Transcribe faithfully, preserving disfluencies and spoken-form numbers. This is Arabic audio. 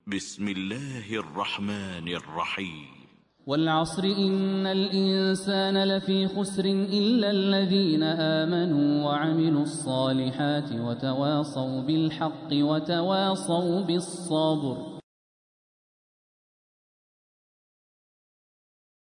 بسم الله الرحمن الرحيم. والعصر إن الإنسان لفي خسر إلا الذين آمنوا وعملوا الصالحات وتواصوا بالحق وتواصوا بالصبر.